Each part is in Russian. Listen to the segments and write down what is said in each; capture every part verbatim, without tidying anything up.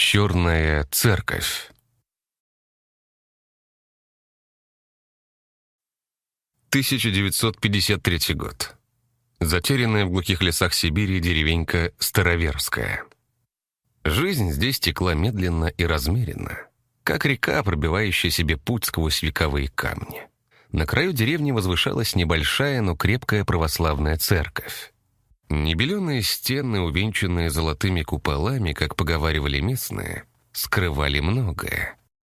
Черная церковь. тысяча девятьсот пятьдесят третий год. Затерянная в глухих лесах Сибири деревенька Староверская. Жизнь здесь текла медленно и размеренно, как река, пробивающая себе путь сквозь вековые камни. На краю деревни возвышалась небольшая, но крепкая православная церковь. Небеленые стены, увенчанные золотыми куполами, как поговаривали местные, скрывали многое.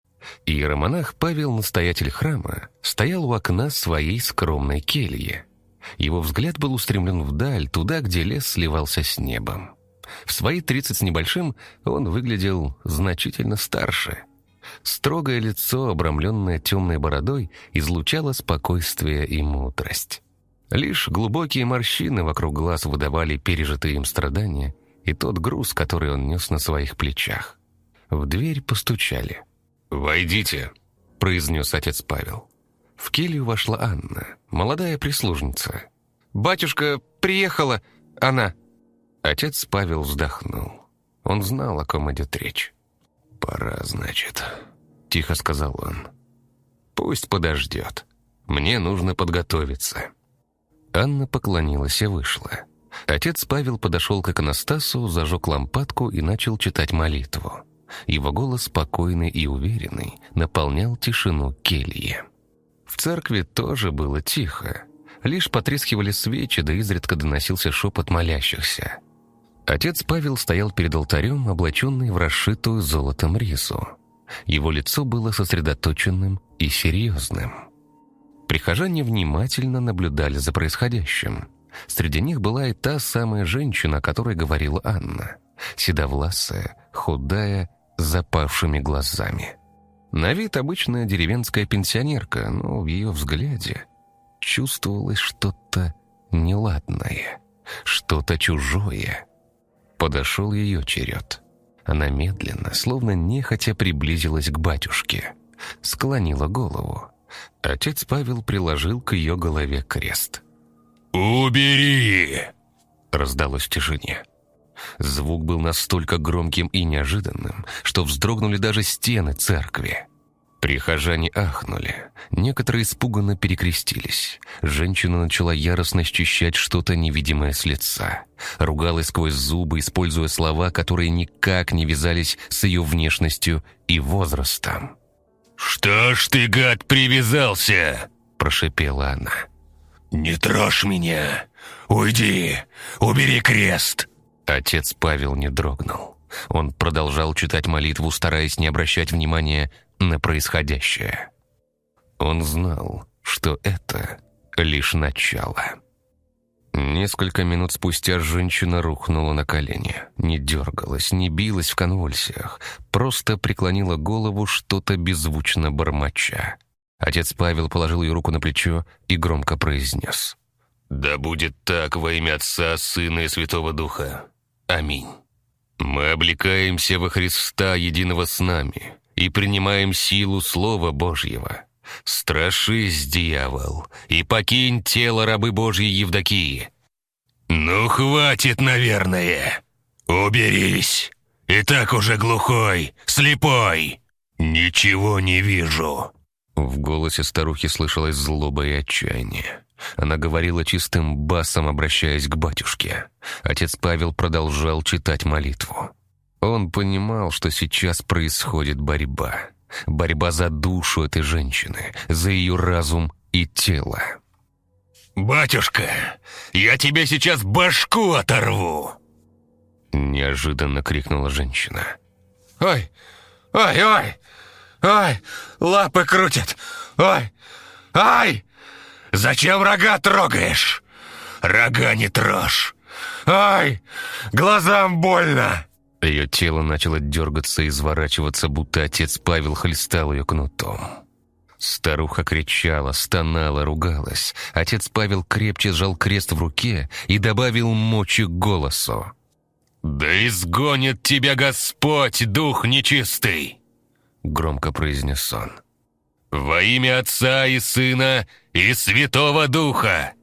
Иеромонах Павел, настоятель храма, стоял у окна своей скромной кельи. Его взгляд был устремлен вдаль, туда, где лес сливался с небом. В свои тридцать с небольшим он выглядел значительно старше. Строгое лицо, обрамленное темной бородой, излучало спокойствие и мудрость. Лишь глубокие морщины вокруг глаз выдавали пережитые им страдания и тот груз, который он нес на своих плечах. В дверь постучали. «Войдите», — произнес отец Павел. В келью вошла Анна, молодая прислужница. «Батюшка, приехала она!» Отец Павел вздохнул. Он знал, о ком идет речь. «Пора, значит», — тихо сказал он. «Пусть подождет. Мне нужно подготовиться». Анна поклонилась и вышла. Отец Павел подошел к иконостасу, зажег лампадку и начал читать молитву. Его голос, спокойный и уверенный, наполнял тишину кельи. В церкви тоже было тихо. Лишь потрескивали свечи, да изредка доносился шепот молящихся. Отец Павел стоял перед алтарем, облаченный в расшитую золотом ризу. Его лицо было сосредоточенным и серьезным. Прихожане внимательно наблюдали за происходящим. Среди них была и та самая женщина, о которой говорила Анна. Седовласая, худая, с запавшими глазами. На вид обычная деревенская пенсионерка, но в ее взгляде чувствовалось что-то неладное, что-то чужое. Подошел ее черед. Она медленно, словно нехотя, приблизилась к батюшке. Склонила голову. Отец Павел приложил к ее голове крест. «Убери!» — раздалось в тишине. Звук был настолько громким и неожиданным, что вздрогнули даже стены церкви. Прихожане ахнули. Некоторые испуганно перекрестились. Женщина начала яростно счищать что-то невидимое с лица. Ругалась сквозь зубы, используя слова, которые никак не вязались с ее внешностью и возрастом. «Что ж ты, гад, привязался?» – прошипела она. «Не трожь меня! Уйди! Убери крест!» Отец Павел не дрогнул. Он продолжал читать молитву, стараясь не обращать внимания на происходящее. Он знал, что это лишь начало. Несколько минут спустя женщина рухнула на колени. Не дергалась, не билась в конвульсиях, просто преклонила голову, что-то беззвучно бормоча. Отец Павел положил ее руку на плечо и громко произнес: «Да будет так во имя Отца, Сына и Святого Духа. Аминь. Мы облекаемся во Христа, единого с нами, и принимаем силу Слова Божьего. Страшись, дьявол, и покинь тело рабы Божьей Евдокии». «Ну, хватит, наверное. Уберись. И так уже глухой, слепой. Ничего не вижу». В голосе старухи слышалась злоба и отчаяние. Она говорила чистым басом, обращаясь к батюшке. Отец Павел продолжал читать молитву. Он понимал, что сейчас происходит борьба. Борьба за душу этой женщины, за ее разум и тело. «Батюшка, я тебе сейчас башку оторву!» Неожиданно крикнула женщина. «Ой, ой, ой! Ой, лапы крутят! Ой, ай! Зачем рога трогаешь? Рога не трожь! Ай, глазам больно!» Ее тело начало дергаться и изворачиваться, будто отец Павел хлестал ее кнутом. Старуха кричала, стонала, ругалась. Отец Павел крепче сжал крест в руке и добавил мочи к голосу. «Да изгонит тебя Господь, дух нечистый!» Громко произнес он. «Во имя Отца и Сына и Святого Духа!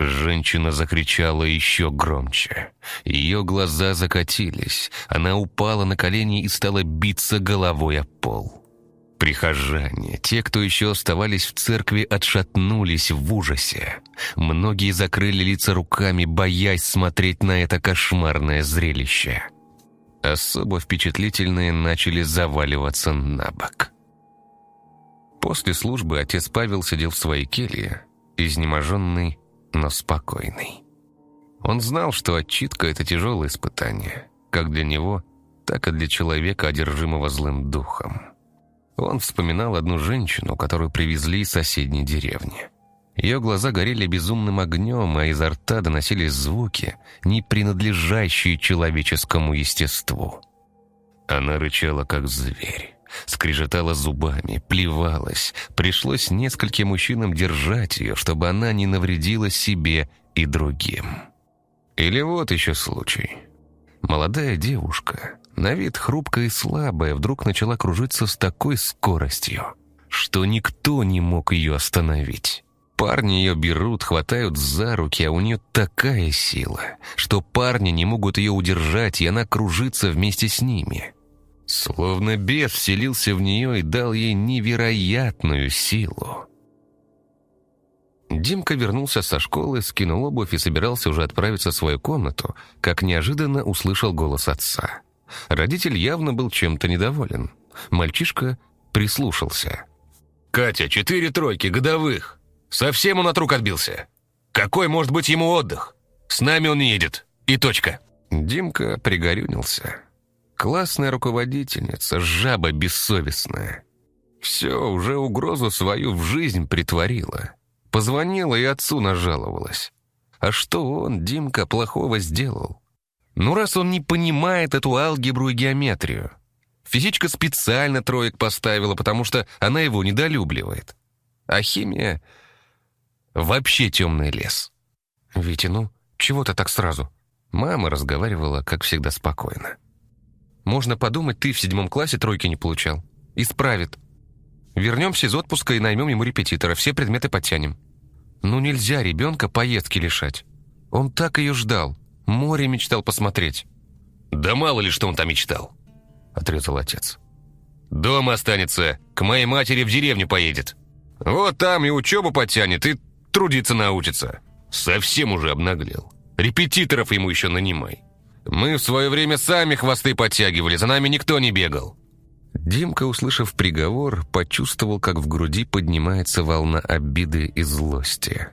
Женщина закричала еще громче. Ее глаза закатились. Она упала на колени и стала биться головой о пол. Прихожане, те, кто еще оставались в церкви, отшатнулись в ужасе. Многие закрыли лица руками, боясь смотреть на это кошмарное зрелище. Особо впечатлительные начали заваливаться на бок. После службы отец Павел сидел в своей келье, изнеможенный, но спокойный. Он знал, что отчитка — это тяжелое испытание, как для него, так и для человека, одержимого злым духом. Он вспоминал одну женщину, которую привезли из соседней деревни. Ее глаза горели безумным огнем, а изо рта доносились звуки, не принадлежащие человеческому естеству. Она рычала, как зверь, скрежетала зубами, плевалась. Пришлось нескольким мужчинам держать ее, чтобы она не навредила себе и другим. Или вот еще случай. Молодая девушка, на вид хрупкая и слабая, вдруг начала кружиться с такой скоростью, что никто не мог ее остановить. Парни ее берут, хватают за руки, а у нее такая сила, что парни не могут ее удержать, и она кружится вместе с ними. Словно бес вселился в нее и дал ей невероятную силу. Димка вернулся со школы, скинул обувь и собирался уже отправиться в свою комнату, как неожиданно услышал голос отца. Родитель явно был чем-то недоволен. Мальчишка прислушался. «Катя, четыре тройки, годовых. Совсем он от рук отбился. Какой может быть ему отдых? С нами он не едет. И точка». Димка пригорюнился. Классная руководительница, жаба бессовестная. Все, уже угрозу свою в жизнь притворила. Позвонила и отцу нажаловалась. А что он, Димка, плохого сделал? Ну, раз он не понимает эту алгебру и геометрию. Физичка специально троек поставила, потому что она его недолюбливает. А химия — вообще темный лес. «Витя, ну, чего ты так сразу?» Мама разговаривала, как всегда, спокойно. «Можно подумать, ты в седьмом классе тройки не получал. Исправит. Вернемся из отпуска и наймем ему репетитора, все предметы подтянем. Ну нельзя ребенка поездки лишать. Он так ее ждал, море мечтал посмотреть». «Да мало ли, что он там мечтал», — отрезал отец. «Дома останется, к моей матери в деревню поедет. Вот там и учебу подтянет, и трудиться научится. Совсем уже обнаглел. Репетиторов ему еще нанимай. Мы в свое время сами хвосты подтягивали, за нами никто не бегал». Димка, услышав приговор, почувствовал, как в груди поднимается волна обиды и злости.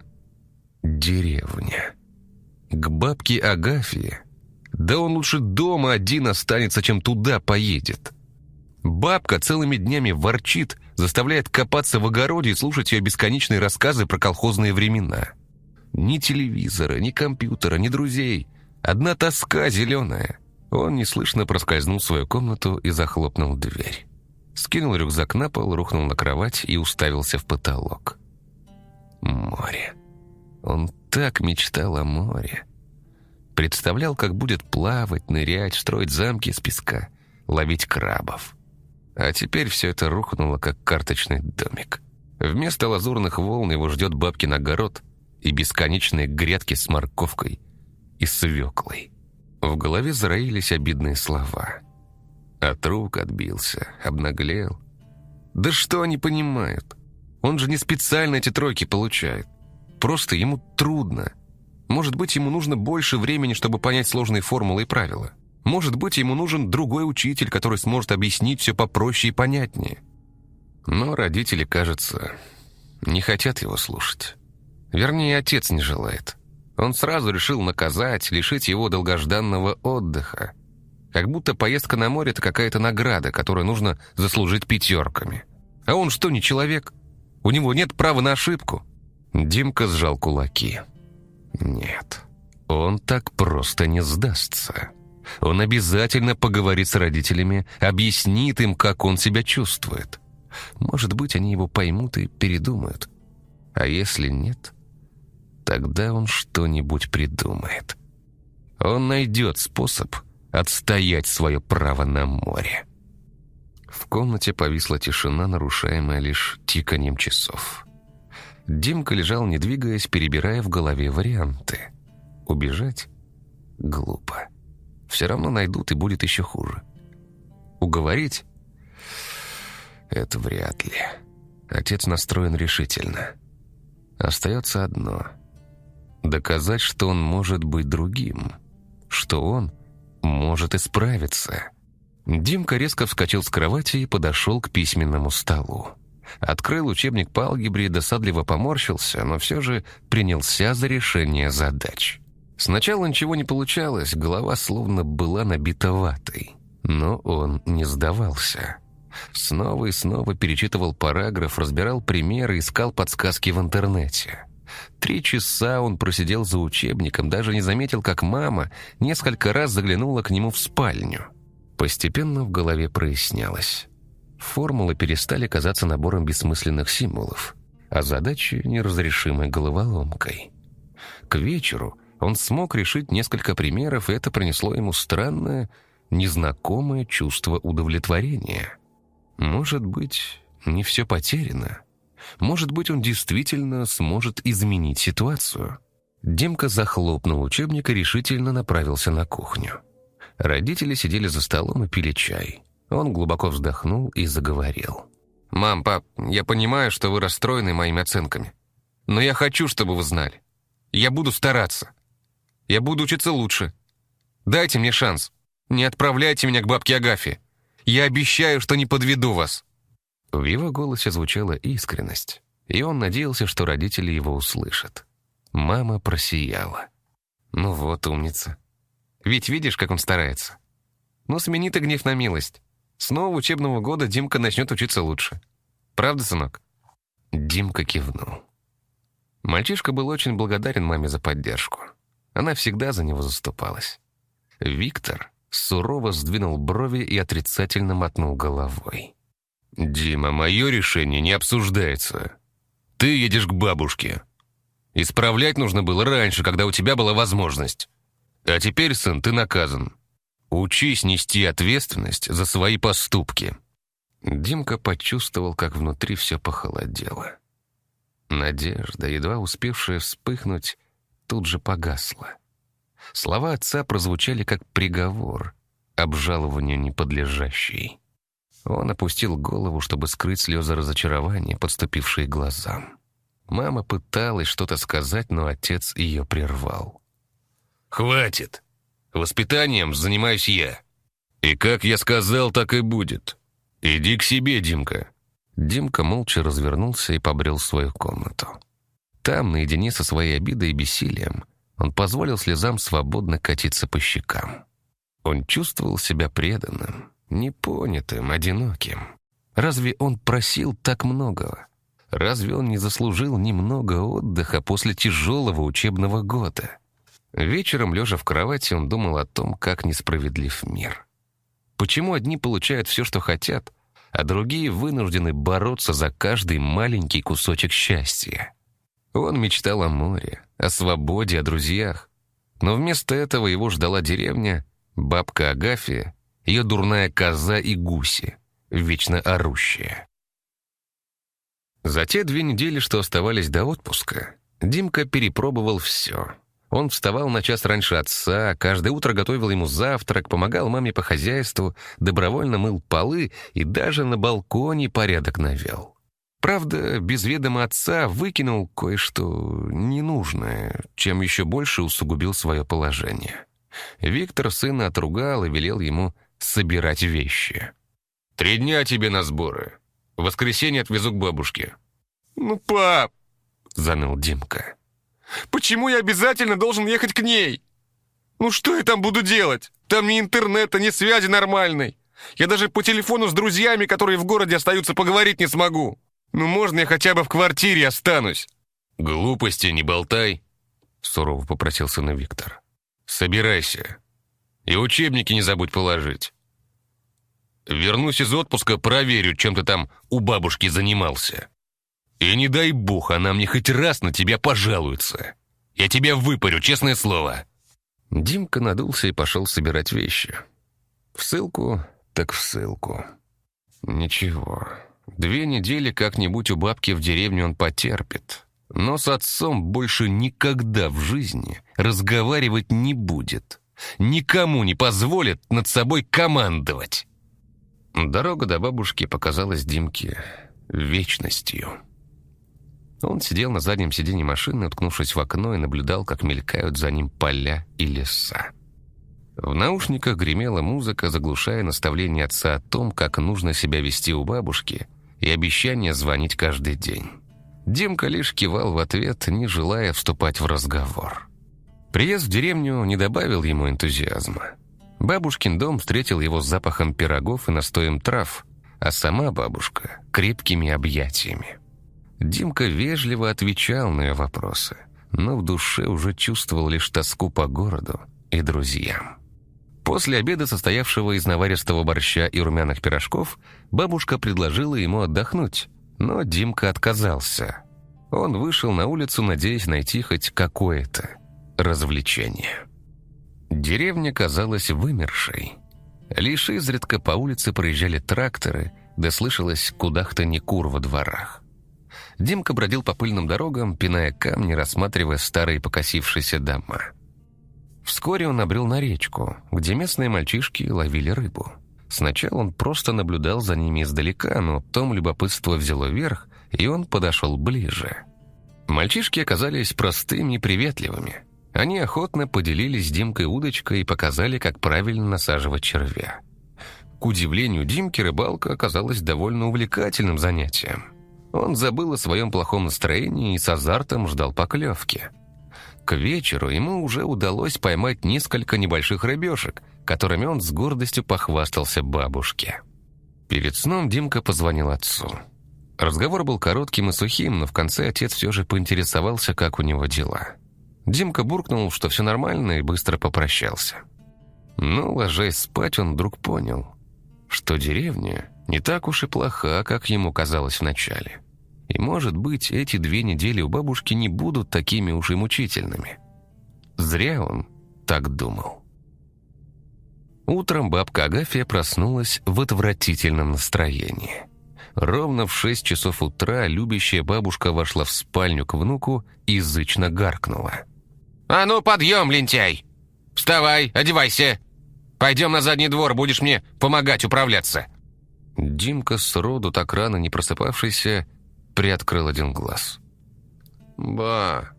Деревня. К бабке Агафье? Да он лучше дома один останется, чем туда поедет. Бабка целыми днями ворчит, заставляет копаться в огороде и слушать ее бесконечные рассказы про колхозные времена. Ни телевизора, ни компьютера, ни друзей. Одна тоска зеленая. Он неслышно проскользнул в свою комнату и захлопнул дверь. Скинул рюкзак на пол, рухнул на кровать и уставился в потолок. Море. Он так мечтал о море. Представлял, как будет плавать, нырять, строить замки из песка, ловить крабов. А теперь все это рухнуло, как карточный домик. Вместо лазурных волн его ждет бабкин огород и бесконечные грядки с морковкой и свеклой. В голове зароились обидные слова. От рук отбился, обнаглел. Да что они понимают? Он же не специально эти тройки получает. Просто ему трудно. Может быть, ему нужно больше времени, чтобы понять сложные формулы и правила. Может быть, ему нужен другой учитель, который сможет объяснить все попроще и понятнее. Но родители, кажется, не хотят его слушать. Вернее, отец не желает. Он сразу решил наказать, лишить его долгожданного отдыха. Как будто поездка на море — это какая-то награда, которую нужно заслужить пятерками. А он что, не человек? У него нет права на ошибку. Димка сжал кулаки. Нет, он так просто не сдастся. Он обязательно поговорит с родителями, объяснит им, как он себя чувствует. Может быть, они его поймут и передумают. А если нет, тогда он что-нибудь придумает. Он найдет способ отстоять свое право на море. В комнате повисла тишина, нарушаемая лишь тиканьем часов. Димка лежал, не двигаясь, перебирая в голове варианты. Убежать? Глупо. Все равно найдут, и будет еще хуже. Уговорить? Это вряд ли. Отец настроен решительно. Остается одно. Доказать, что он может быть другим. Что он может исправиться. Димка резко вскочил с кровати и подошел к письменному столу. Открыл учебник по алгебре и досадливо поморщился, но все же принялся за решение задач. Сначала ничего не получалось, голова словно была набита ватой. Но он не сдавался. Снова и снова перечитывал параграф, разбирал примеры, искал подсказки в интернете. Три часа он просидел за учебником, даже не заметил, как мама несколько раз заглянула к нему в спальню. Постепенно в голове прояснялось. Формулы перестали казаться набором бессмысленных символов, а задачи — неразрешимой головоломкой. К вечеру он смог решить несколько примеров, и это принесло ему странное, незнакомое чувство удовлетворения. Может быть, не все потеряно. Может быть, он действительно сможет изменить ситуацию. Димка захлопнул учебник и решительно направился на кухню. Родители сидели за столом и пили чай. Он глубоко вздохнул и заговорил. «Мам, пап, я понимаю, что вы расстроены моими оценками. Но я хочу, чтобы вы знали. Я буду стараться. Я буду учиться лучше. Дайте мне шанс. Не отправляйте меня к бабке Агафье. Я обещаю, что не подведу вас». В его голосе звучала искренность, и он надеялся, что родители его услышат. Мама просияла. «Ну вот, умница. Ведь видишь, как он старается. Ну, смени ты гнев на милость. С нового учебного года Димка начнет учиться лучше. Правда, сынок?» Димка кивнул. Мальчишка был очень благодарен маме за поддержку. Она всегда за него заступалась. Виктор сурово сдвинул брови и отрицательно мотнул головой. «Дима, мое решение не обсуждается. Ты едешь к бабушке. Исправлять нужно было раньше, когда у тебя была возможность. А теперь, сын, ты наказан. Учись нести ответственность за свои поступки». Димка почувствовал, как внутри все похолодело. Надежда, едва успевшая вспыхнуть, тут же погасла. Слова отца прозвучали как приговор, обжалованию неподлежащий. Он опустил голову, чтобы скрыть слезы разочарования, подступившие к глазам. Мама пыталась что-то сказать, но отец ее прервал. «Хватит! Воспитанием занимаюсь я. И как я сказал, так и будет. Иди к себе, Димка». Димка молча развернулся и побрел в свою комнату. Там, наедине со своей обидой и бессилием, он позволил слезам свободно катиться по щекам. Он чувствовал себя преданным, непонятым, одиноким. Разве он просил так многого? Разве он не заслужил немного отдыха после тяжелого учебного года? Вечером, лежа в кровати, он думал о том, как несправедлив мир. Почему одни получают все, что хотят, а другие вынуждены бороться за каждый маленький кусочек счастья? Он мечтал о море, о свободе, о друзьях. Но вместо этого его ждала деревня, бабка Агафья, ее дурная коза и гуси, вечно орущие. За те две недели, что оставались до отпуска, Димка перепробовал все. Он вставал на час раньше отца, каждое утро готовил ему завтрак, помогал маме по хозяйству, добровольно мыл полы и даже на балконе порядок навел. Правда, без ведома отца выкинул кое-что ненужное, чем еще больше усугубил свое положение. Виктор сына отругал и велел ему собирать вещи. «Три дня тебе на сборы. В воскресенье отвезу к бабушке». «Ну, пап!» — заныл Димка. «Почему я обязательно должен ехать к ней? Ну что я там буду делать? Там ни интернета, ни связи нормальной. Я даже по телефону с друзьями, которые в городе остаются, поговорить не смогу. Ну можно я хотя бы в квартире останусь?» «Глупости не болтай», — сурово попросил сына Виктор. «Собирайся. И учебники не забудь положить. Вернусь из отпуска, проверю, чем ты там у бабушки занимался. И не дай бог, она мне хоть раз на тебя пожалуется. Я тебя выпарю, честное слово». Димка надулся и пошел собирать вещи. В ссылку, так в ссылку. Ничего, две недели как-нибудь у бабки в деревне он потерпит. но с отцом больше никогда в жизни разговаривать не будет. Никому не позволит над собой командовать. Дорога до бабушки показалась Димке вечностью. Он сидел на заднем сиденье машины, уткнувшись в окно, и наблюдал, как мелькают за ним поля и леса. В наушниках гремела музыка, заглушая наставления отца о том, как нужно себя вести у бабушки, и обещание звонить каждый день. Димка лишь кивал в ответ, не желая вступать в разговор. Приезд в деревню не добавил ему энтузиазма. Бабушкин дом встретил его с запахом пирогов и настоем трав, а сама бабушка — крепкими объятиями. Димка вежливо отвечал на ее вопросы, но в душе уже чувствовал лишь тоску по городу и друзьям. После обеда, состоявшего из наваристого борща и румяных пирожков, бабушка предложила ему отдохнуть, но Димка отказался. Он вышел на улицу, надеясь найти хоть какое-то развлечение. Деревня казалась вымершей. Лишь изредка по улице проезжали тракторы, да слышалось кудахтанье кур во дворах. Димка бродил по пыльным дорогам, пиная камни, рассматривая старые покосившиеся дома. Вскоре он набрел на речку, где местные мальчишки ловили рыбу. Сначала он просто наблюдал за ними издалека, но потом любопытство взяло верх, и он подошел ближе. Мальчишки оказались простыми и приветливыми. Они охотно поделились с Димкой удочкой и показали, как правильно насаживать червя. К удивлению Димки, рыбалка оказалась довольно увлекательным занятием. Он забыл о своем плохом настроении и с азартом ждал поклевки. К вечеру ему уже удалось поймать несколько небольших рыбешек, которыми он с гордостью похвастался бабушке. Перед сном Димка позвонил отцу. Разговор был коротким и сухим, но в конце отец все же поинтересовался, как у него дела. Димка буркнул, что все нормально, и быстро попрощался. Но, ложась спать, он вдруг понял, что деревня не так уж и плоха, как ему казалось вначале. И, может быть, эти две недели у бабушки не будут такими уж и мучительными. Зря он так думал. Утром бабка Агафья проснулась в отвратительном настроении. Ровно в шесть часов утра любящая бабушка вошла в спальню к внуку и язычно гаркнула. «А ну, подъем, лентяй! Вставай, одевайся! Пойдем на задний двор, будешь мне помогать управляться!» Димка, сроду так рано не просыпавшийся, приоткрыл один глаз. «Ба,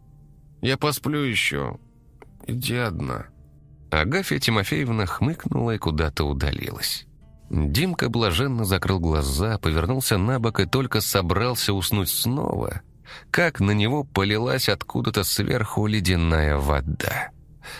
я посплю еще. Иди одна». Агафья Тимофеевна хмыкнула и куда-то удалилась. Димка блаженно закрыл глаза, повернулся на бок и только собрался уснуть снова, как на него полилась откуда-то сверху ледяная вода.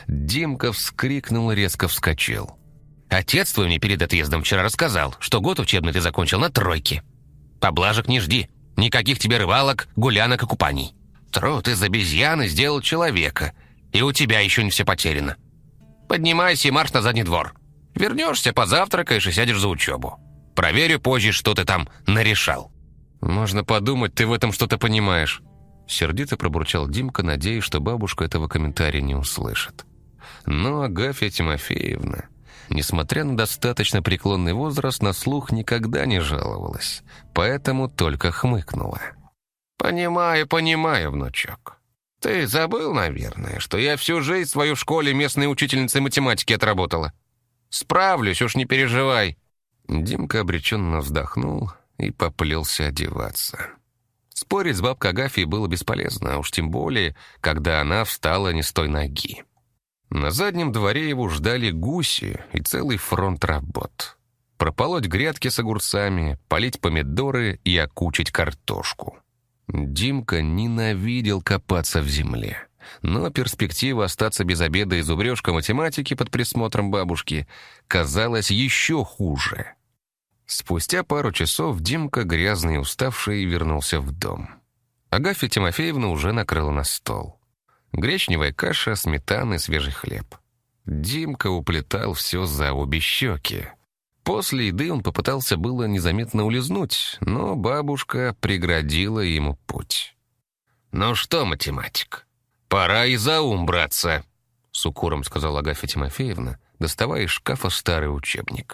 Димка вскрикнул и резко вскочил. «Отец твой мне перед отъездом вчера рассказал, что год учебный ты закончил на тройке. Поблажек не жди. Никаких тебе рыбалок, гулянок и купаний. Труд из обезьяны сделал человека, и у тебя еще не все потеряно. Поднимайся и марш на задний двор. Вернешься, позавтракаешь и сядешь за учебу. Проверю позже, что ты там нарешал». «Можно подумать, ты в этом что-то понимаешь», — сердито пробурчал Димка, надеясь, что бабушка этого комментария не услышит. Но Агафья Тимофеевна, несмотря на достаточно преклонный возраст, на слух никогда не жаловалась, поэтому только хмыкнула. «Понимаю, понимаю, внучок. Ты забыл, наверное, что я всю жизнь свою в школе местной учительницей математики отработала. Справлюсь, уж не переживай». Димка обреченно вздохнул и поплелся одеваться. Спорить с бабкой Агафьей было бесполезно, а уж тем более, когда она встала не с той ноги. На заднем дворе его ждали гуси и целый фронт работ. Прополоть грядки с огурцами, полить помидоры и окучить картошку. Димка ненавидел копаться в земле, но перспектива остаться без обеда и зубрежка математики под присмотром бабушки казалась еще хуже. Спустя пару часов Димка, грязный и уставший, вернулся в дом. Агафья Тимофеевна уже накрыла на стол. Гречневая каша, сметана и свежий хлеб. Димка уплетал все за обе щеки. После еды он попытался было незаметно улизнуть, но бабушка преградила ему путь. «Ну что, математик, пора и за ум браться», — с укором сказала Агафья Тимофеевна, доставая из шкафа старый учебник.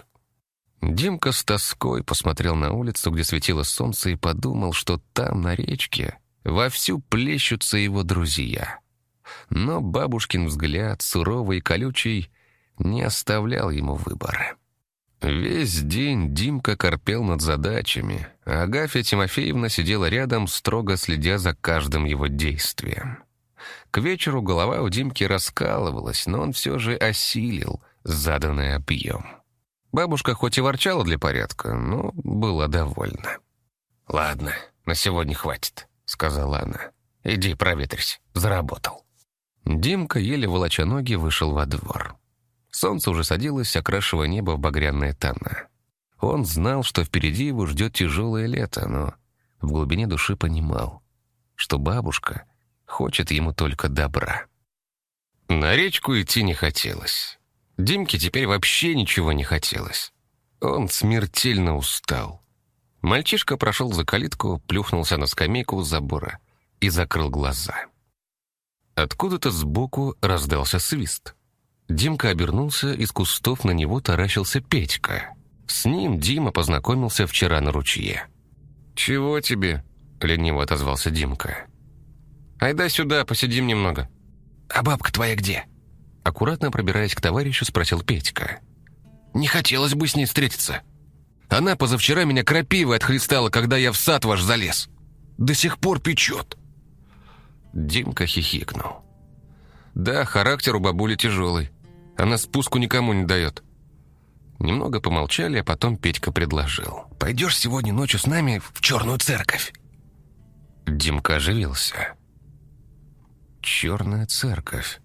Димка с тоской посмотрел на улицу, где светило солнце, и подумал, что там, на речке, вовсю плещутся его друзья. Но бабушкин взгляд, суровый и колючий, не оставлял ему выбора. Весь день Димка корпел над задачами, а Агафья Тимофеевна сидела рядом, строго следя за каждым его действием. К вечеру голова у Димки раскалывалась, но он все же осилил заданный объем. Бабушка хоть и ворчала для порядка, но была довольна. «Ладно, на сегодня хватит», — сказала она. «Иди проветрись, заработал». Димка, еле волоча ноги, вышел во двор. Солнце уже садилось, окрашивая небо в багряные тона. Он знал, что впереди его ждет тяжелое лето, но в глубине души понимал, что бабушка хочет ему только добра. На речку идти не хотелось. Димке теперь вообще ничего не хотелось. Он смертельно устал. Мальчишка прошел за калитку, плюхнулся на скамейку у забора и закрыл глаза. Откуда-то сбоку раздался свист. Димка обернулся, из кустов на него таращился Петька. С ним Дима познакомился вчера на ручье. «Чего тебе?» — лениво отозвался Димка. «Айда сюда, посидим немного». «А бабка твоя где?» Аккуратно пробираясь к товарищу, спросил Петька. «Не хотелось бы с ней встретиться. Она позавчера меня крапивой отхлестала, когда я в сад ваш залез. До сих пор печет». Димка хихикнул. «Да, характер у бабули тяжелый. Она спуску никому не дает». Немного помолчали, а потом Петька предложил. «Пойдешь сегодня ночью с нами в Черную церковь?» Димка оживился. «Черная церковь.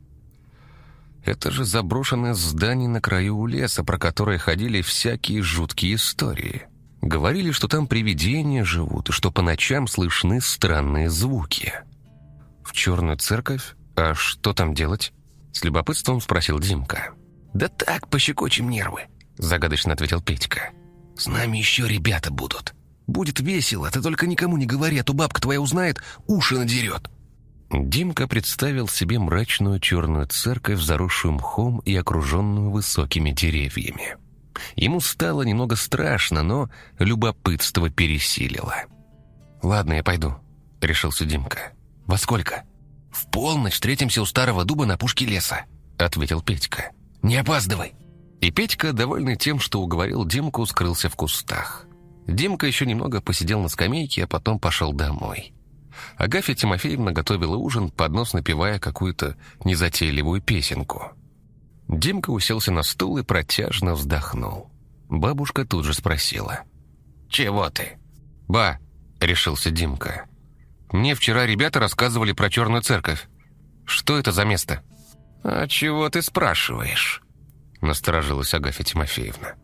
Это же заброшенное здание на краю леса, про которое ходили всякие жуткие истории. Говорили, что там привидения живут, и что по ночам слышны странные звуки». «В Черную церковь? А что там делать?» С любопытством спросил Димка. «Да так, пощекочем нервы», — загадочно ответил Петька. «С нами еще ребята будут. Будет весело, ты только никому не говори, а то бабка твоя узнает, уши надерет». Димка представил себе мрачную черную церковь, заросшую мхом и окруженную высокими деревьями. Ему стало немного страшно, но любопытство пересилило. «Ладно, я пойду», — решился Димка. «Во сколько?» «В полночь встретимся у старого дуба на пушке леса», — ответил Петька. «Не опаздывай». И Петька, довольный тем, что уговорил Димку, скрылся в кустах. Димка еще немного посидел на скамейке, а потом пошел домой. Агафья Тимофеевна готовила ужин, под нос напевая какую-то незатейливую песенку. Димка уселся на стул и протяжно вздохнул. Бабушка тут же спросила. «Чего ты?» «Ба», — решился Димка. «Мне вчера ребята рассказывали про Черную церковь. Что это за место?» «А чего ты спрашиваешь?» — насторожилась Агафья Тимофеевна.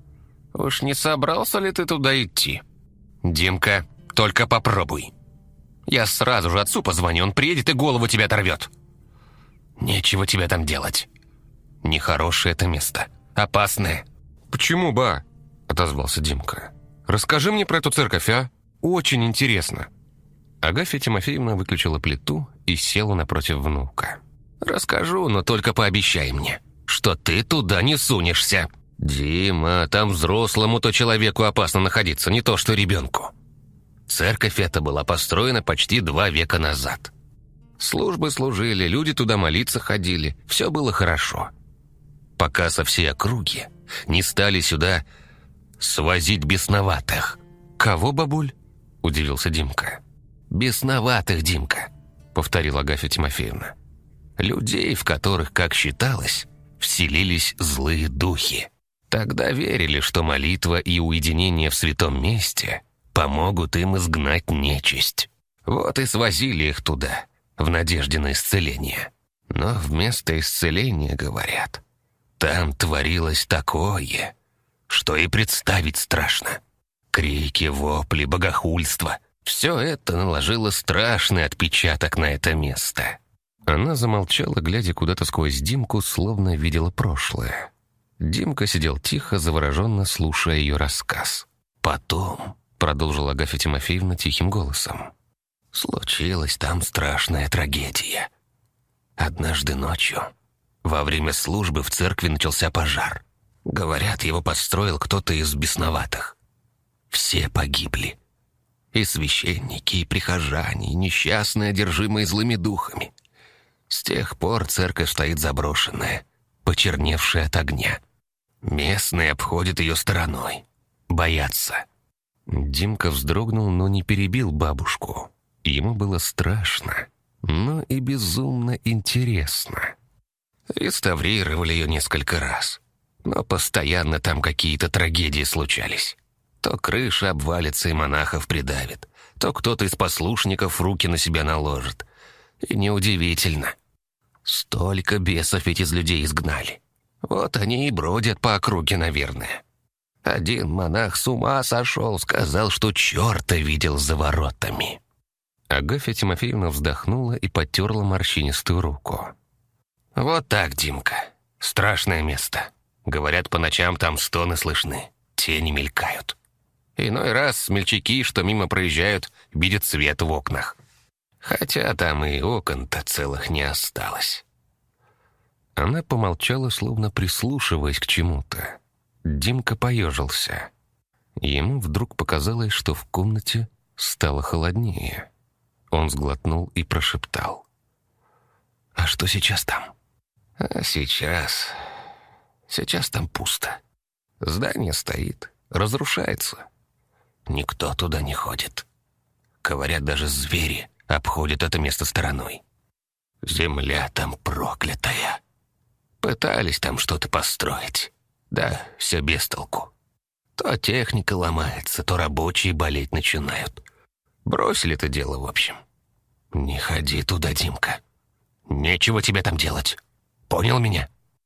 «Уж не собрался ли ты туда идти?» «Димка, только попробуй. Я сразу же отцу позвоню, он приедет и голову тебе оторвет. Нечего тебе там делать. Нехорошее это место, опасное». «Почему, ба?» — отозвался Димка. «Расскажи мне про эту церковь, а? Очень интересно». Агафья Тимофеевна выключила плиту и села напротив внука. «Расскажу, но только пообещай мне, что ты туда не сунешься. Дима, там взрослому-то человеку опасно находиться, не то что ребенку. Церковь эта была построена почти два века назад. Службы служили, люди туда молиться ходили, все было хорошо. Пока со всей округи не стали сюда свозить бесноватых». «Кого, бабуль?» – удивился Димка. «Бесноватых, Димка», — повторила Агафья Тимофеевна. «Людей, в которых, как считалось, вселились злые духи. Тогда верили, что молитва и уединение в святом месте помогут им изгнать нечисть. Вот и свозили их туда, в надежде на исцеление. Но вместо исцеления, говорят, там творилось такое, что и представить страшно. Крики, вопли, богохульство — все это наложило страшный отпечаток на это место». Она замолчала, глядя куда-то сквозь Димку, словно видела прошлое. Димка сидел тихо, завороженно слушая ее рассказ. «Потом», — продолжила Агафья Тимофеевна тихим голосом, «случилась там страшная трагедия. Однажды ночью, во время службы в церкви начался пожар. Говорят, его подстроил кто-то из бесноватых. Все погибли. И священники, и прихожане, и несчастные, одержимые злыми духами. С тех пор церковь стоит заброшенная, почерневшая от огня. Местные обходят ее стороной, боятся». Димка вздрогнул, но не перебил бабушку. Ему было страшно, но и безумно интересно. Реставрировали ее несколько раз, но постоянно там какие-то трагедии случались. То крыша обвалится и монахов придавит, то кто-то из послушников руки на себя наложит. И неудивительно. Столько бесов ведь из людей изгнали. Вот они и бродят по округе, наверное. Один монах с ума сошел, сказал, что черта видел за воротами. Агафья Тимофеевна вздохнула и потерла морщинистую руку. «Вот так, Димка. Страшное место. Говорят, по ночам там стоны слышны, тени мелькают. Иной раз смельчаки, что мимо проезжают, видят свет в окнах. Хотя там и окон-то целых не осталось». Она помолчала, словно прислушиваясь к чему-то. Димка поежился. Ему вдруг показалось, что в комнате стало холоднее. Он сглотнул и прошептал: «А что сейчас там?» «А сейчас... Сейчас там пусто. Здание стоит, разрушается. Никто туда не ходит. Говорят, даже звери обходят это место стороной. Земля там проклятая. Пытались там что-то построить. Да, все без толку. То техника ломается, то рабочие болеть начинают. Бросили это дело, в общем. Не ходи туда, Димка. Нечего тебе там делать. Понял меня?»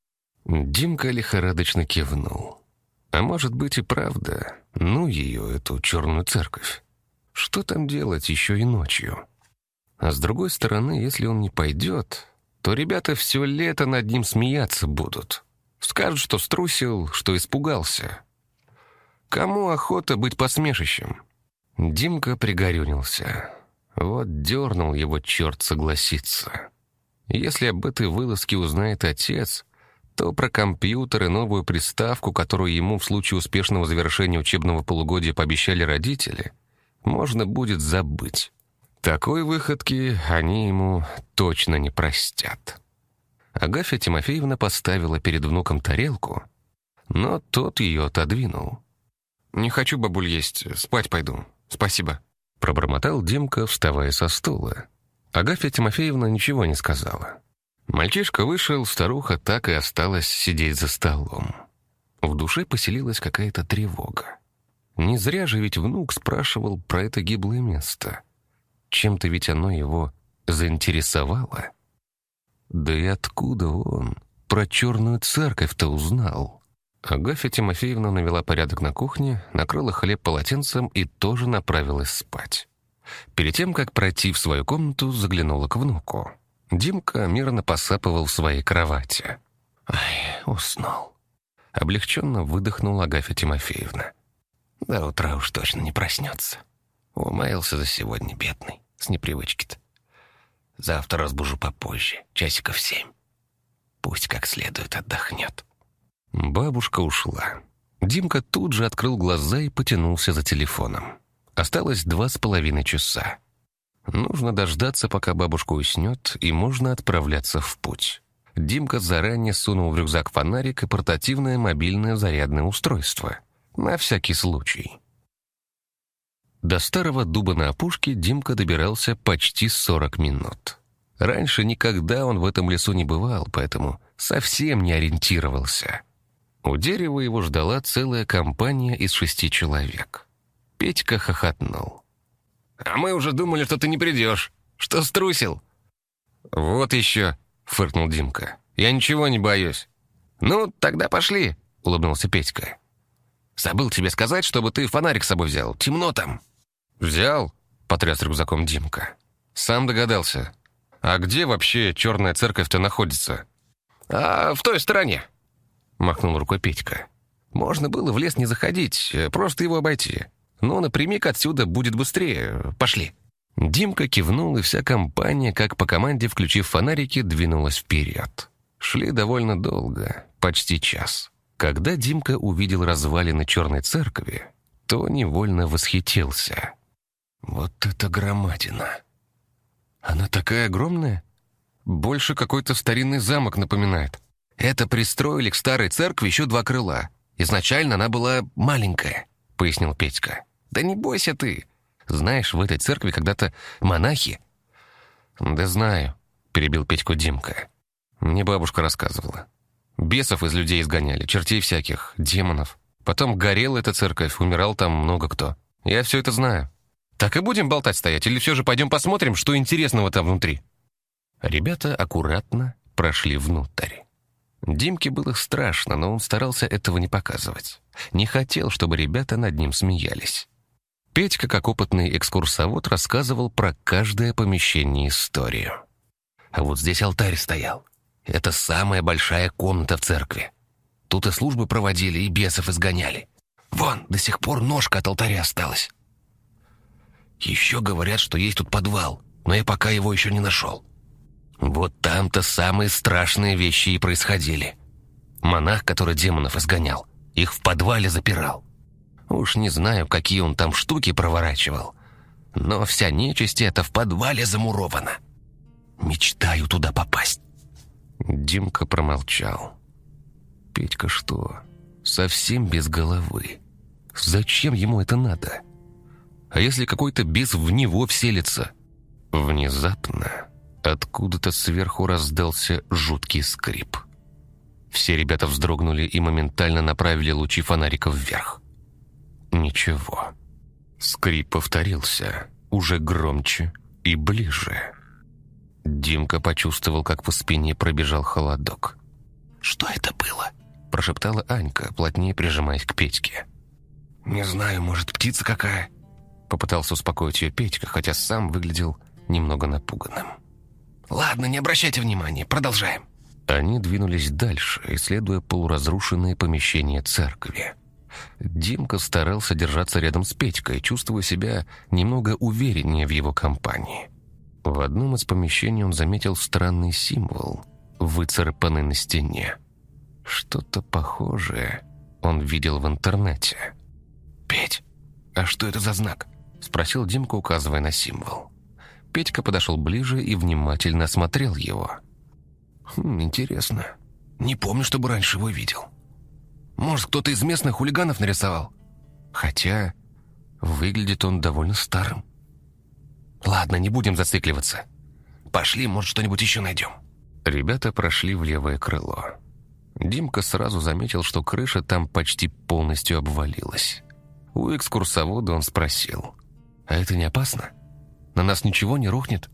Димка лихорадочно кивнул. А может быть и правда, ну ее, эту черную церковь. Что там делать еще и ночью? А с другой стороны, если он не пойдет, то ребята все лето над ним смеяться будут. Скажут, что струсил, что испугался. Кому охота быть посмешищем? Димка пригорюнился. Вот дернул его черт согласиться. Если об этой вылазке узнает отец, то про компьютер и новую приставку, которую ему в случае успешного завершения учебного полугодия пообещали родители, можно будет забыть. Такой выходки они ему точно не простят. Агафья Тимофеевна поставила перед внуком тарелку, но тот ее отодвинул. «Не хочу, бабуль, есть, спать пойду. Спасибо», — пробормотал Димка, вставая со стула. Агафья Тимофеевна ничего не сказала. Мальчишка вышел, старуха так и осталась сидеть за столом. В душе поселилась какая-то тревога. Не зря же ведь внук спрашивал про это гиблое место. Чем-то ведь оно его заинтересовало. Да и откуда он про черную церковь-то узнал? Агафья Тимофеевна навела порядок на кухне, накрыла хлеб полотенцем и тоже направилась спать. Перед тем, как пройти в свою комнату, заглянула к внуку. Димка мирно посапывал в своей кровати. «Ай, уснул». Облегченно выдохнула Агафья Тимофеевна. «До утра уж точно не проснется. Умаялся за сегодня, бедный, с непривычки-то. Завтра разбужу попозже, часиков семь. Пусть как следует отдохнет». Бабушка ушла. Димка тут же открыл глаза и потянулся за телефоном. Осталось два с половиной часа. Нужно дождаться, пока бабушка уснет, и можно отправляться в путь. Димка заранее сунул в рюкзак фонарик и портативное мобильное зарядное устройство. На всякий случай. До старого дуба на опушке Димка добирался почти сорок минут. Раньше никогда он в этом лесу не бывал, поэтому совсем не ориентировался. У дерева его ждала целая компания из шести человек. Петька хохотнул. «А мы уже думали, что ты не придешь. Что струсил?» «Вот еще», — фыркнул Димка. «Я ничего не боюсь». «Ну, тогда пошли», — улыбнулся Петька. «Забыл тебе сказать, чтобы ты фонарик с собой взял. Темно там». «Взял?» — потряс рюкзаком Димка. «Сам догадался. А где вообще черная церковь-то находится?» «А в той стороне», — махнул рукой Петька. «Можно было в лес не заходить, просто его обойти. Но напрямик отсюда будет быстрее. Пошли». Димка кивнул, и вся компания, как по команде, включив фонарики, двинулась вперед. Шли довольно долго, почти час. Когда Димка увидел развалины черной церкви, то невольно восхитился. Вот это громадина! Она такая огромная? Больше какой-то старинный замок напоминает. Это пристроили к старой церкви еще два крыла. Изначально она была маленькая, пояснил Петька. Да не бойся ты. Знаешь, в этой церкви когда-то монахи... Да знаю, перебил Петьку Димка. Мне бабушка рассказывала. Бесов из людей изгоняли, чертей всяких, демонов. Потом горела эта церковь, умирал там много кто. Я все это знаю. Так и будем болтать стоять, или все же пойдем посмотрим, что интересного там внутри?» Ребята аккуратно прошли внутрь. Димке было страшно, но он старался этого не показывать. Не хотел, чтобы ребята над ним смеялись. Петька, как опытный экскурсовод, рассказывал про каждое помещение историю. А вот здесь алтарь стоял. Это самая большая комната в церкви. Тут и службы проводили, и бесов изгоняли. Вон, до сих пор ножка от алтаря осталась. Еще говорят, что есть тут подвал, но я пока его еще не нашел. Вот там-то самые страшные вещи и происходили. Монах, который демонов изгонял, их в подвале запирал. Уж не знаю, какие он там штуки проворачивал, но вся нечисть эта в подвале замурована. Мечтаю туда попасть. Димка промолчал. Петька что, совсем без головы? Зачем ему это надо? А если какой-то бес в него вселится? Внезапно откуда-то сверху раздался жуткий скрип. Все ребята вздрогнули и моментально направили лучи фонариков вверх. Ничего. Скрип повторился, уже громче и ближе. Димка почувствовал, как по спине пробежал холодок. «Что это было?» – прошептала Анька, плотнее прижимаясь к Петьке. «Не знаю, может, птица какая?» Попытался успокоить ее Петька, хотя сам выглядел немного напуганным. «Ладно, не обращайте внимания, продолжаем». Они двинулись дальше, исследуя полуразрушенные помещения церкви. Димка старался держаться рядом с Петькой, чувствуя себя немного увереннее в его компании. В одном из помещений он заметил странный символ, выцарапанный на стене. Что-то похожее он видел в интернете. «Петь, а что это за знак?» – спросил Димка, указывая на символ. Петька подошел ближе и внимательно осмотрел его. «Хм, интересно. Не помню, чтобы раньше его видел. Может, кто-то из местных хулиганов нарисовал? Хотя выглядит он довольно старым. Ладно, не будем зацикливаться. Пошли, может, что-нибудь еще найдем». Ребята прошли в левое крыло. Димка сразу заметил, что крыша там почти полностью обвалилась. У экскурсовода он спросил: «А это не опасно? На нас ничего не рухнет?»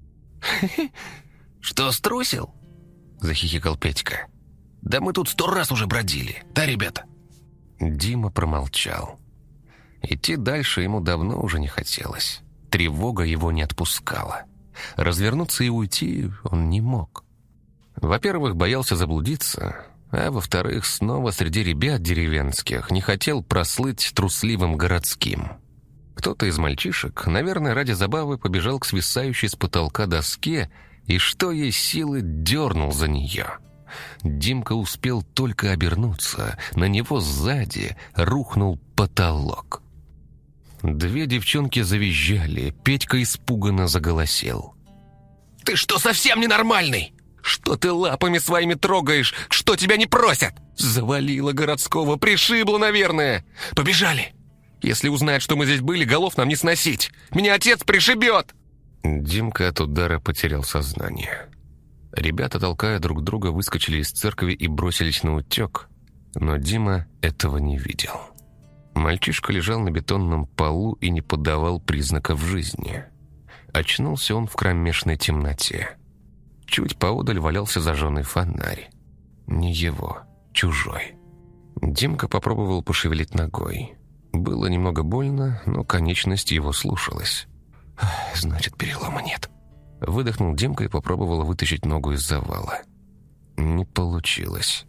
«Что, струсил?» – захихикал Петька. «Да мы тут сто раз уже бродили, да, ребята?» Дима промолчал. Идти дальше ему давно уже не хотелось. Тревога его не отпускала. Развернуться и уйти он не мог. Во-первых, боялся заблудиться, а во-вторых, снова среди ребят деревенских не хотел прослыть трусливым городским. Кто-то из мальчишек, наверное, ради забавы побежал к свисающей с потолка доске и, что есть силы, дернул за нее. Димка успел только обернуться, на него сзади рухнул потолок. Две девчонки завизжали, Петька испуганно заголосил. «Ты что, совсем ненормальный? Что ты лапами своими трогаешь? Что тебя не просят? Завалило городского, пришибло, наверное. Побежали! Если узнает, что мы здесь были, голов нам не сносить. Меня отец пришибет!» Димка от удара потерял сознание. Ребята, толкая друг друга, выскочили из церкви и бросились на утек, но Дима этого не видел. Мальчишка лежал на бетонном полу и не подавал признаков жизни. Очнулся он в кромешной темноте. Чуть поодаль валялся зажженный фонарь. Не его, чужой. Димка попробовал пошевелить ногой. Было немного больно, но конечность его слушалась. «Значит, перелома нет». Выдохнул Димка и попробовал вытащить ногу из завала. Не получилось.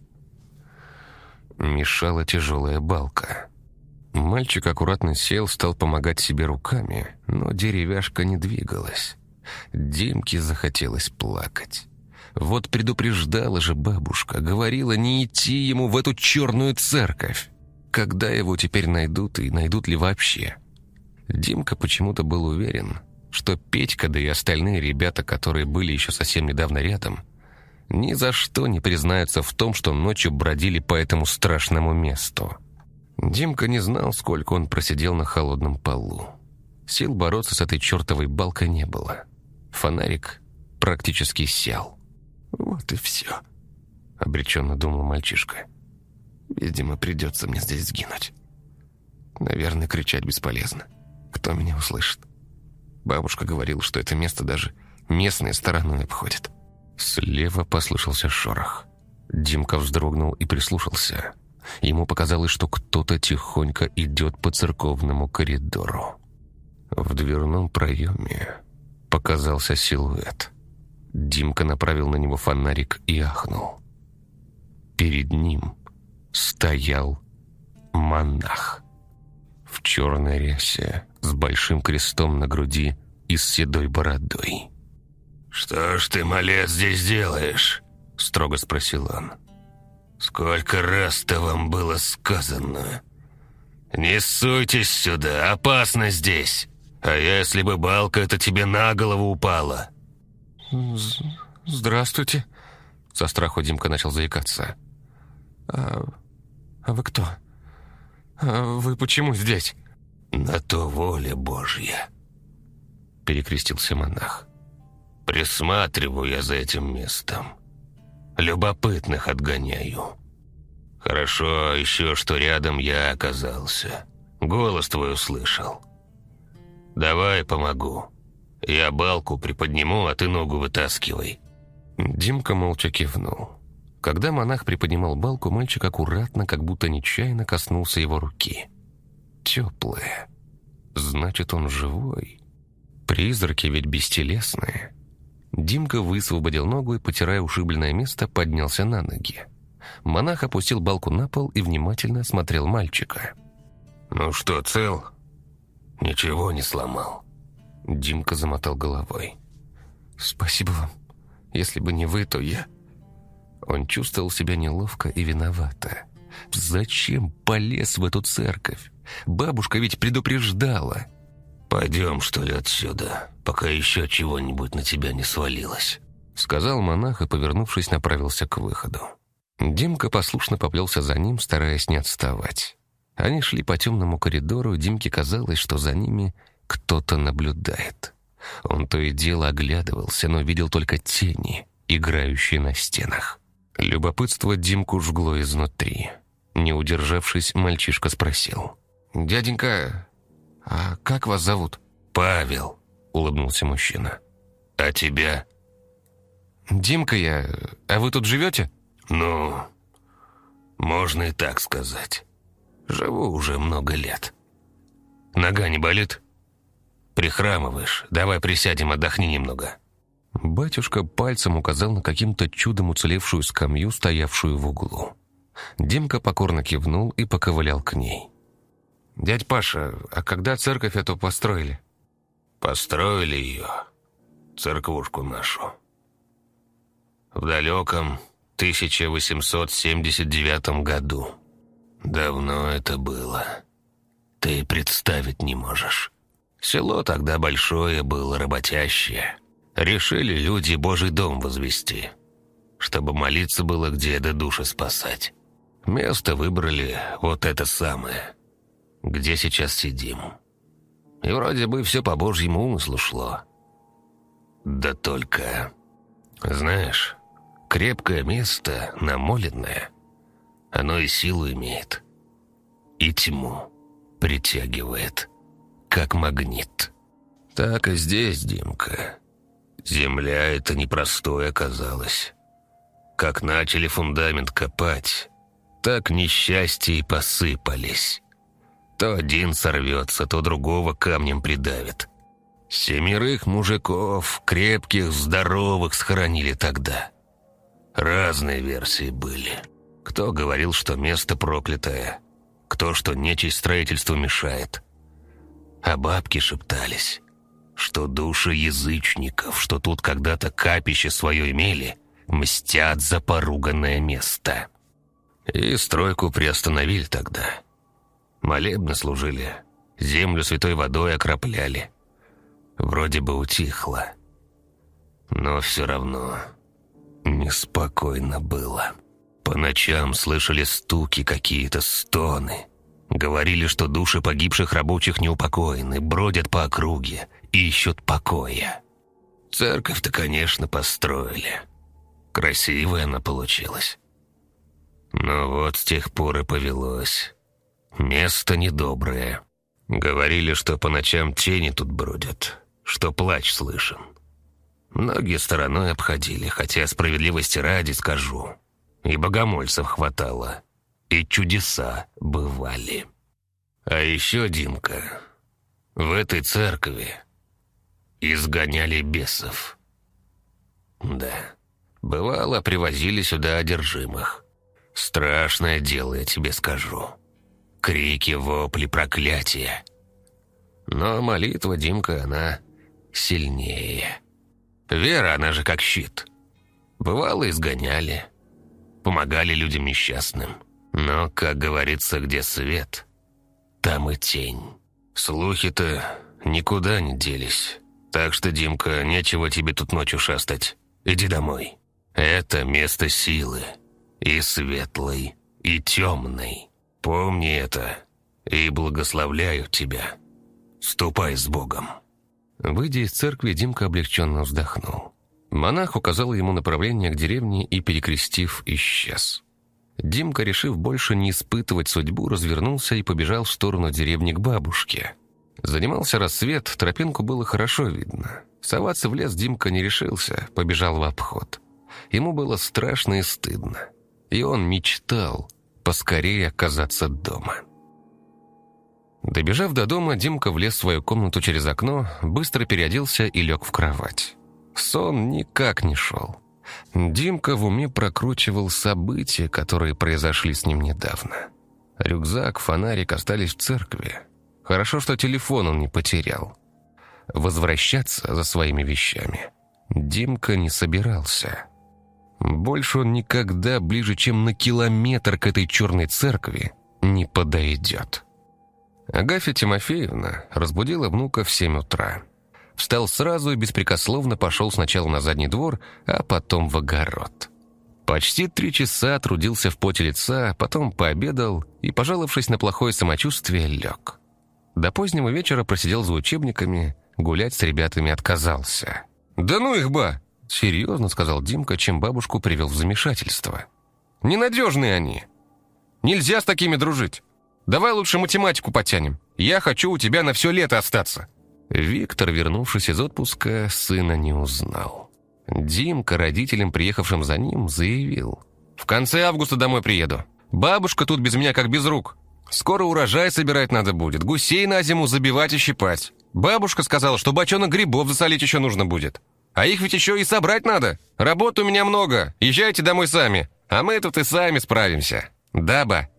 Мешала тяжелая балка. Мальчик аккуратно сел, стал помогать себе руками, но деревяшка не двигалась. Димке захотелось плакать. Вот предупреждала же бабушка, говорила не идти ему в эту черную церковь. Когда его теперь найдут и найдут ли вообще? Димка почему-то был уверен, что Петька, да и остальные ребята, которые были еще совсем недавно рядом, ни за что не признаются в том, что ночью бродили по этому страшному месту. Димка не знал, сколько он просидел на холодном полу. Сил бороться с этой чертовой балкой не было. Фонарик практически сел. «Вот и все», — обреченно думал мальчишка. «Видимо, придется мне здесь сгинуть. Наверное, кричать бесполезно. Кто меня услышит? Бабушка говорила, что это место даже местные стороной обходят». Слева послышался шорох. Димка вздрогнул и прислушался. Ему показалось, что кто-то тихонько идет по церковному коридору. В дверном проеме показался силуэт. Димка направил на него фонарик и ахнул. Перед ним стоял монах. В черной рясе, с большим крестом на груди и с седой бородой. «Что ж ты, малец, здесь делаешь?» — строго спросил он. «Сколько раз-то вам было сказано? Не суйтесь сюда, опасно здесь. А если бы балка эта тебе на голову упала?» «Здравствуйте», — со страху Димка начал заикаться. «А, а вы кто? А вы почему здесь?» «На то воля Божья», — перекрестился монах. «Присматриваю я за этим местом. Любопытных отгоняю. Хорошо еще, что рядом я оказался. Голос твой услышал. Давай помогу. Я балку приподниму, а ты ногу вытаскивай». Димка молча кивнул. Когда монах приподнимал балку, мальчик аккуратно, как будто нечаянно коснулся его руки. Теплая. Значит, он живой. Призраки ведь бестелесные. Димка высвободил ногу и, потирая ушибленное место, поднялся на ноги. Монах опустил балку на пол и внимательно осмотрел мальчика. «Ну что, цел? Ничего не сломал?» Димка замотал головой. «Спасибо вам. Если бы не вы, то я...» Он чувствовал себя неловко и виновато. Зачем полез в эту церковь? Бабушка ведь предупреждала. «Пойдем, что ли, отсюда, пока еще чего-нибудь на тебя не свалилось», — сказал монах и, повернувшись, направился к выходу. Димка послушно поплелся за ним, стараясь не отставать. Они шли по темному коридору, и Димке казалось, что за ними кто-то наблюдает. Он то и дело оглядывался, но видел только тени, играющие на стенах. Любопытство Димку жгло изнутри. Не удержавшись, мальчишка спросил. «Дяденька, а как вас зовут?» «Павел», — улыбнулся мужчина. «А тебя?» «Димка я. А вы тут живете?» «Ну, можно и так сказать. Живу уже много лет. Нога не болит? Прихрамываешь. Давай присядем, отдохни немного». Батюшка пальцем указал на каким-то чудом уцелевшую скамью, стоявшую в углу. Димка покорно кивнул и поковылял к ней. «Дядь Паша, а когда церковь эту построили?» «Построили ее, церквушку нашу, в далеком тысяча восемьсот семьдесят девятом году. Давно это было. Ты представить не можешь. Село тогда большое было, работящее. Решили люди Божий дом возвести, чтобы молиться было где, да души спасать. Место выбрали вот это самое, где сейчас сидим. И вроде бы все по Божьему умыслу шло. Да только, знаешь, крепкое место, намоленное, оно и силу имеет, и тьму притягивает, как магнит. Так и здесь, Димка. Земля эта непростой оказалась. Как начали фундамент копать, так несчастья и посыпались. То один сорвется, то другого камнем придавит. Семерых мужиков, крепких, здоровых, схоронили тогда. Разные версии были. Кто говорил, что место проклятое, кто, что нечисть строительству мешает. А бабки шептались, что души язычников, что тут когда-то капище свое имели, мстят за поруганное место. И стройку приостановили тогда. Молебны служили землю святой водой окропляли. Вроде бы утихло. Но все равно неспокойно было. По ночам слышали стуки, какие-то стоны. Говорили, что души погибших рабочих неупокоены, бродят по округе, ищут покоя. Церковь-то, конечно, построили. Красивая она получилась. Но вот с тех пор и повелось. Место недоброе. Говорили, что по ночам тени тут бродят, что плач слышен. Многие стороной обходили, хотя справедливости ради скажу. И богомольцев хватало, и чудеса бывали. А еще, Димка, в этой церкви изгоняли бесов. Да, бывало, привозили сюда одержимых. Страшное дело, я тебе скажу. Крики, вопли, проклятия. Но молитва, Димка, она сильнее. Вера, она же как щит. Бывало, изгоняли, помогали людям несчастным. Но, как говорится, где свет, там и тень. Слухи-то никуда не делись. Так что, Димка, нечего тебе тут ночью шастать. Иди домой. Это место силы. И светлой, и темной. Помни это. И благословляю тебя. Ступай с Богом. Выйдя из церкви, Димка облегченно вздохнул. Монах указал ему направление к деревне и, перекрестив, исчез. Димка, решив больше не испытывать судьбу, развернулся и побежал в сторону деревни к бабушке. Занимался рассвет, тропинку было хорошо видно. Соваться в лес Димка не решился, побежал в обход. Ему было страшно и стыдно. И он мечтал поскорее оказаться дома. Добежав до дома, Димка влез в свою комнату через окно, быстро переоделся и лег в кровать. Сон никак не шел. Димка в уме прокручивал события, которые произошли с ним недавно. Рюкзак, фонарик остались в церкви. Хорошо, что телефон он не потерял. Возвращаться за своими вещами Димка не собирался. Больше он никогда ближе, чем на километр к этой черной церкви не подойдет. Агафья Тимофеевна разбудила внука в семь утра. Встал сразу и беспрекословно пошел сначала на задний двор, а потом в огород. Почти три часа трудился в поте лица, потом пообедал и, пожаловавшись на плохое самочувствие, лег. До позднего вечера просидел за учебниками, гулять с ребятами отказался. «Да ну их, ба!» — серьезно сказал Димка, чем бабушку привел в замешательство. «Ненадежные они. Нельзя с такими дружить. Давай лучше математику потянем. Я хочу у тебя на все лето остаться». Виктор, вернувшись из отпуска, сына не узнал. Димка, родителям, приехавшим за ним, заявил: «В конце августа домой приеду. Бабушка тут без меня как без рук. Скоро урожай собирать надо будет, гусей на зиму забивать и щипать. Бабушка сказала, что бочонок грибов засолить еще нужно будет. А их ведь еще и собрать надо. Работы у меня много, езжайте домой сами, а мы тут и сами справимся. Да, ба?»